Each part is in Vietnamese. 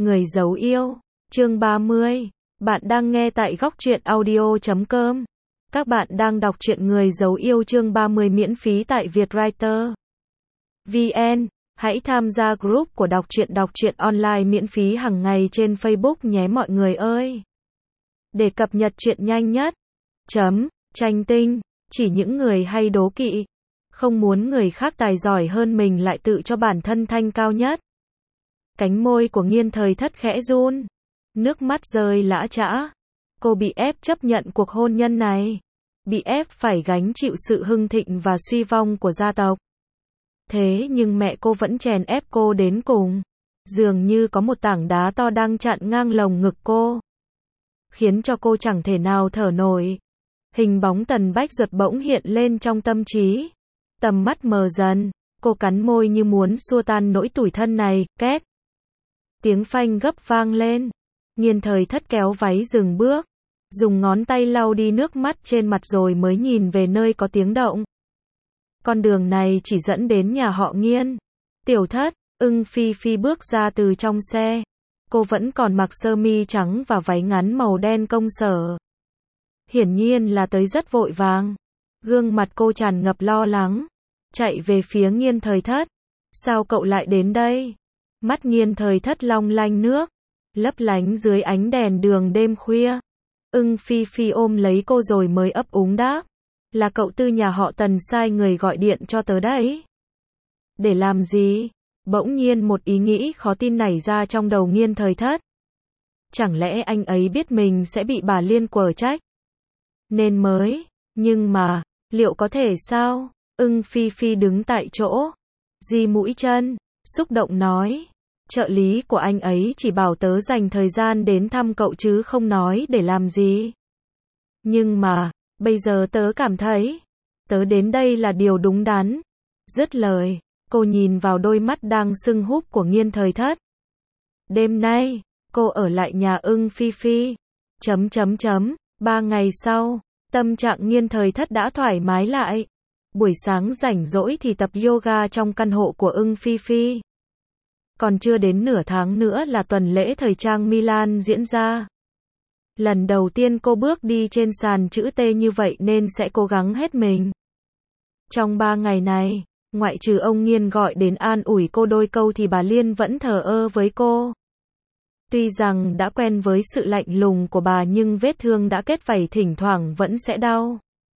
Người giấu yêu, chương 30. Bạn đang nghe tại góc truyện audio.com. Các bạn đang đọc truyện Người giấu yêu chương 30 miễn phí tại Vietwriter VN. Hãy tham gia group của đọc truyện online miễn phí hàng ngày trên Facebook nhé mọi người ơi. Để cập nhật truyện nhanh nhất. Tranh tinh, chỉ những người hay đố kỵ, không muốn người khác tài giỏi hơn mình lại tự cho bản thân thanh cao nhất. Cánh môi của Nghiên Thời Thất khẽ run, nước mắt rơi lã chã. Cô bị ép chấp nhận cuộc hôn nhân này, bị ép phải gánh chịu sự hưng thịnh và suy vong của gia tộc. Thế nhưng mẹ cô vẫn chèn ép cô đến cùng, dường như có một tảng đá to đang chặn ngang lồng ngực cô, khiến cho cô chẳng thể nào thở nổi. Hình bóng Tần Bách Duật bỗng hiện lên trong tâm trí, tầm mắt mờ dần, cô cắn môi như muốn xua tan nỗi tủi thân này. Két, tiếng phanh gấp vang lên. Nghiên Thời Thất kéo váy dừng bước, dùng ngón tay lau đi nước mắt trên mặt rồi mới nhìn về nơi có tiếng động. Con đường này chỉ dẫn đến nhà họ Nghiên. Tiểu Thất, Ưng Phi Phi bước ra từ trong xe. Cô vẫn còn mặc sơ mi trắng và váy ngắn màu đen công sở. Hiển nhiên là tới rất vội vàng. Gương mặt cô tràn ngập lo lắng, chạy về phía Nghiên Thời Thất. Sao cậu lại đến đây? Mắt Nghiên Thời Thất long lanh nước, lấp lánh dưới ánh đèn đường đêm khuya. Ưng Phi Phi ôm lấy cô rồi mới ấp úng đáp. Là cậu Tư nhà họ Tần sai người gọi điện cho tớ đấy. Để làm gì? Bỗng nhiên một ý nghĩ khó tin nảy ra trong đầu Nghiên Thời Thất. Chẳng lẽ anh ấy biết mình sẽ bị bà Liên quở trách nên mới, nhưng mà, liệu có thể sao? Ưng Phi Phi đứng tại chỗ, di mũi chân, xúc động nói. Trợ lý của anh ấy chỉ bảo tớ dành thời gian đến thăm cậu chứ không nói để làm gì. Nhưng mà, bây giờ tớ cảm thấy, tớ đến đây là điều đúng đắn. Dứt lời, cô nhìn vào đôi mắt đang sưng húp của Nghiên Thời Thất. Đêm nay, cô ở lại nhà Ưng Phi Phi. 3 ngày sau, tâm trạng Nghiên Thời Thất đã thoải mái lại. Buổi sáng rảnh rỗi thì tập yoga trong căn hộ của Ưng Phi Phi. Còn chưa đến nửa tháng nữa là tuần lễ thời trang Milan diễn ra. Lần đầu tiên cô bước đi trên sàn chữ T như vậy nên sẽ cố gắng hết mình. Trong 3 ngày này, ngoại trừ ông Nghiên gọi đến an ủi cô đôi câu thì bà Liên vẫn thờ ơ với cô. Tuy rằng đã quen với sự lạnh lùng của bà nhưng vết thương đã kết vảy thỉnh thoảng vẫn sẽ đau.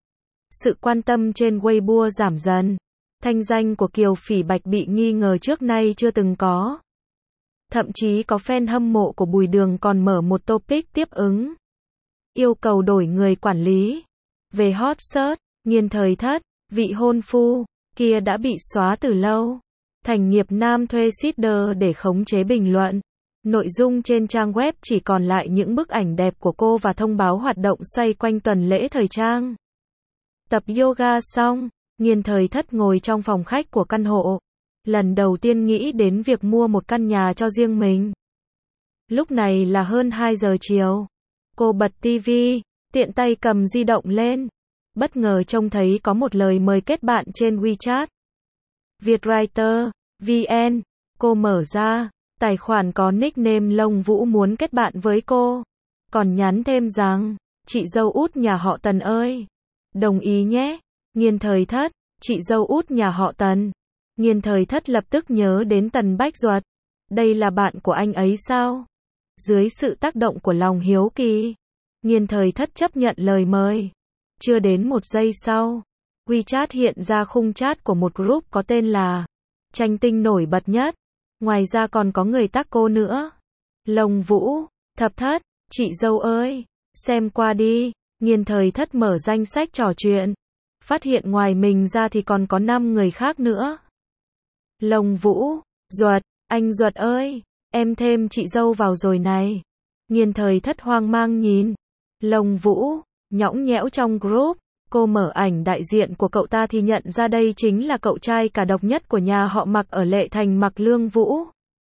Sự quan tâm trên Weibo giảm dần. Thanh danh của Kiều Phỉ Bạch bị nghi ngờ trước nay chưa từng có. Thậm chí có fan hâm mộ của Bùi Đường còn mở một topic tiếp ứng, yêu cầu đổi người quản lý. Về hot search, Nghiên Thời Thất, vị hôn phu kia đã bị xóa từ lâu. Thành nghiệp nam thuê seeder để khống chế bình luận. Nội dung trên trang web chỉ còn lại những bức ảnh đẹp của cô và thông báo hoạt động xoay quanh tuần lễ thời trang. Tập yoga xong, Nghiên Thời Thất ngồi trong phòng khách của căn hộ. Lần đầu tiên nghĩ đến việc mua một căn nhà cho riêng mình. Lúc này là hơn 2 giờ chiều. Cô bật tivi, tiện tay cầm di động lên. Bất ngờ trông thấy có một lời mời kết bạn trên WeChat. Vietwriter VN. Cô mở ra, tài khoản có nickname Lông Vũ muốn kết bạn với cô. Còn nhắn thêm rằng, chị dâu út nhà họ Tần ơi, đồng ý nhé. Nghiên Thời Thất, chị dâu út nhà họ Tần. Nghiên Thời Thất lập tức nhớ đến Tần Bách Duật. Đây là bạn của anh ấy sao? Dưới sự tác động của lòng hiếu kỳ, Nghiên Thời Thất chấp nhận lời mời. Chưa đến 1 giây sau, WeChat hiện ra khung chat của một group có tên là Tranh Tinh nổi bật nhất. Ngoài ra còn có người tag cô nữa. Lông Vũ, Thập Thất, chị dâu ơi, xem qua đi. Nghiên Thời Thất mở danh sách trò chuyện, phát hiện ngoài mình ra thì còn có 5 người khác nữa. Lông Vũ, Duật, anh Duật ơi, em thêm chị dâu vào rồi này. Nghiên Thời Thất hoang mang nhìn Lông Vũ, nhõng nhẽo trong group. Cô mở ảnh đại diện của cậu ta thì nhận ra đây chính là cậu trai cả độc nhất của nhà họ Mạc ở Lệ Thành, Mạc Lương Vũ.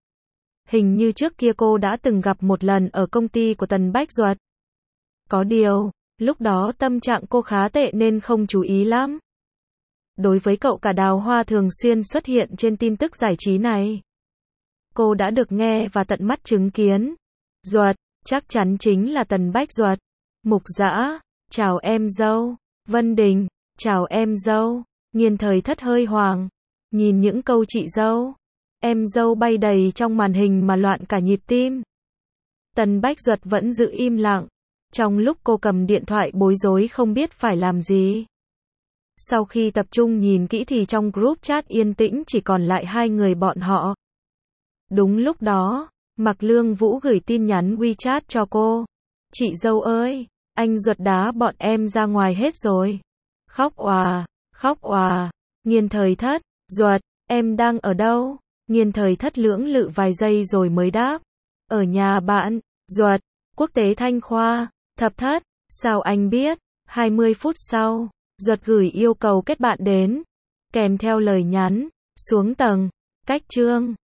Hình như trước kia cô đã từng gặp một lần ở công ty của Tần Bách Duật. Có điều, lúc đó tâm trạng cô khá tệ nên không chú ý lắm. Đối với cậu cả Đào Hoa thường xuyên xuất hiện trên tin tức giải trí này. cô đã được nghe và tận mắt chứng kiến. Duật, chắc chắn chính là Tần Bách Duật. Mục Dã, chào em dâu. Vân Đình, chào em dâu. Nghiên Thời Thất hơi hoảng, nhìn những câu chị dâu, em dâu bay đầy trong màn hình mà loạn cả nhịp tim. Tần Bách Duật vẫn giữ im lặng, trong lúc cô cầm điện thoại bối rối không biết phải làm gì. Sau khi tập trung nhìn kỹ thì trong group chat yên tĩnh chỉ còn lại hai người bọn họ. Đúng lúc đó, Mạc Lương Vũ gửi tin nhắn WeChat cho cô. Chị dâu ơi, anh Duật đá bọn em ra ngoài hết rồi. Khóc òa, khóc òa. Nghiên Thời Thất, Duật, em đang ở đâu? Nghiên Thời Thất lưỡng lự vài giây rồi mới đáp. Ở nhà bạn. Duật, Quốc tế Thanh Khoa. Thập Thất, sao anh biết? 20 phút sau, Duật gửi yêu cầu kết bạn đến, kèm theo lời nhắn, xuống tầng, cách chương.